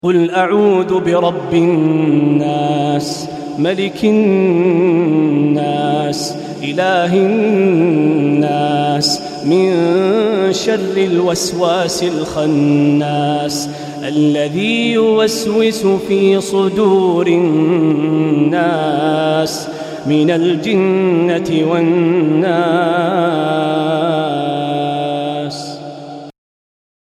قل أعوذ برب الناس ملك الناس إله الناس من شر الوسواس الخناس الذي يوسوس في صدور الناس من الجنة والناس.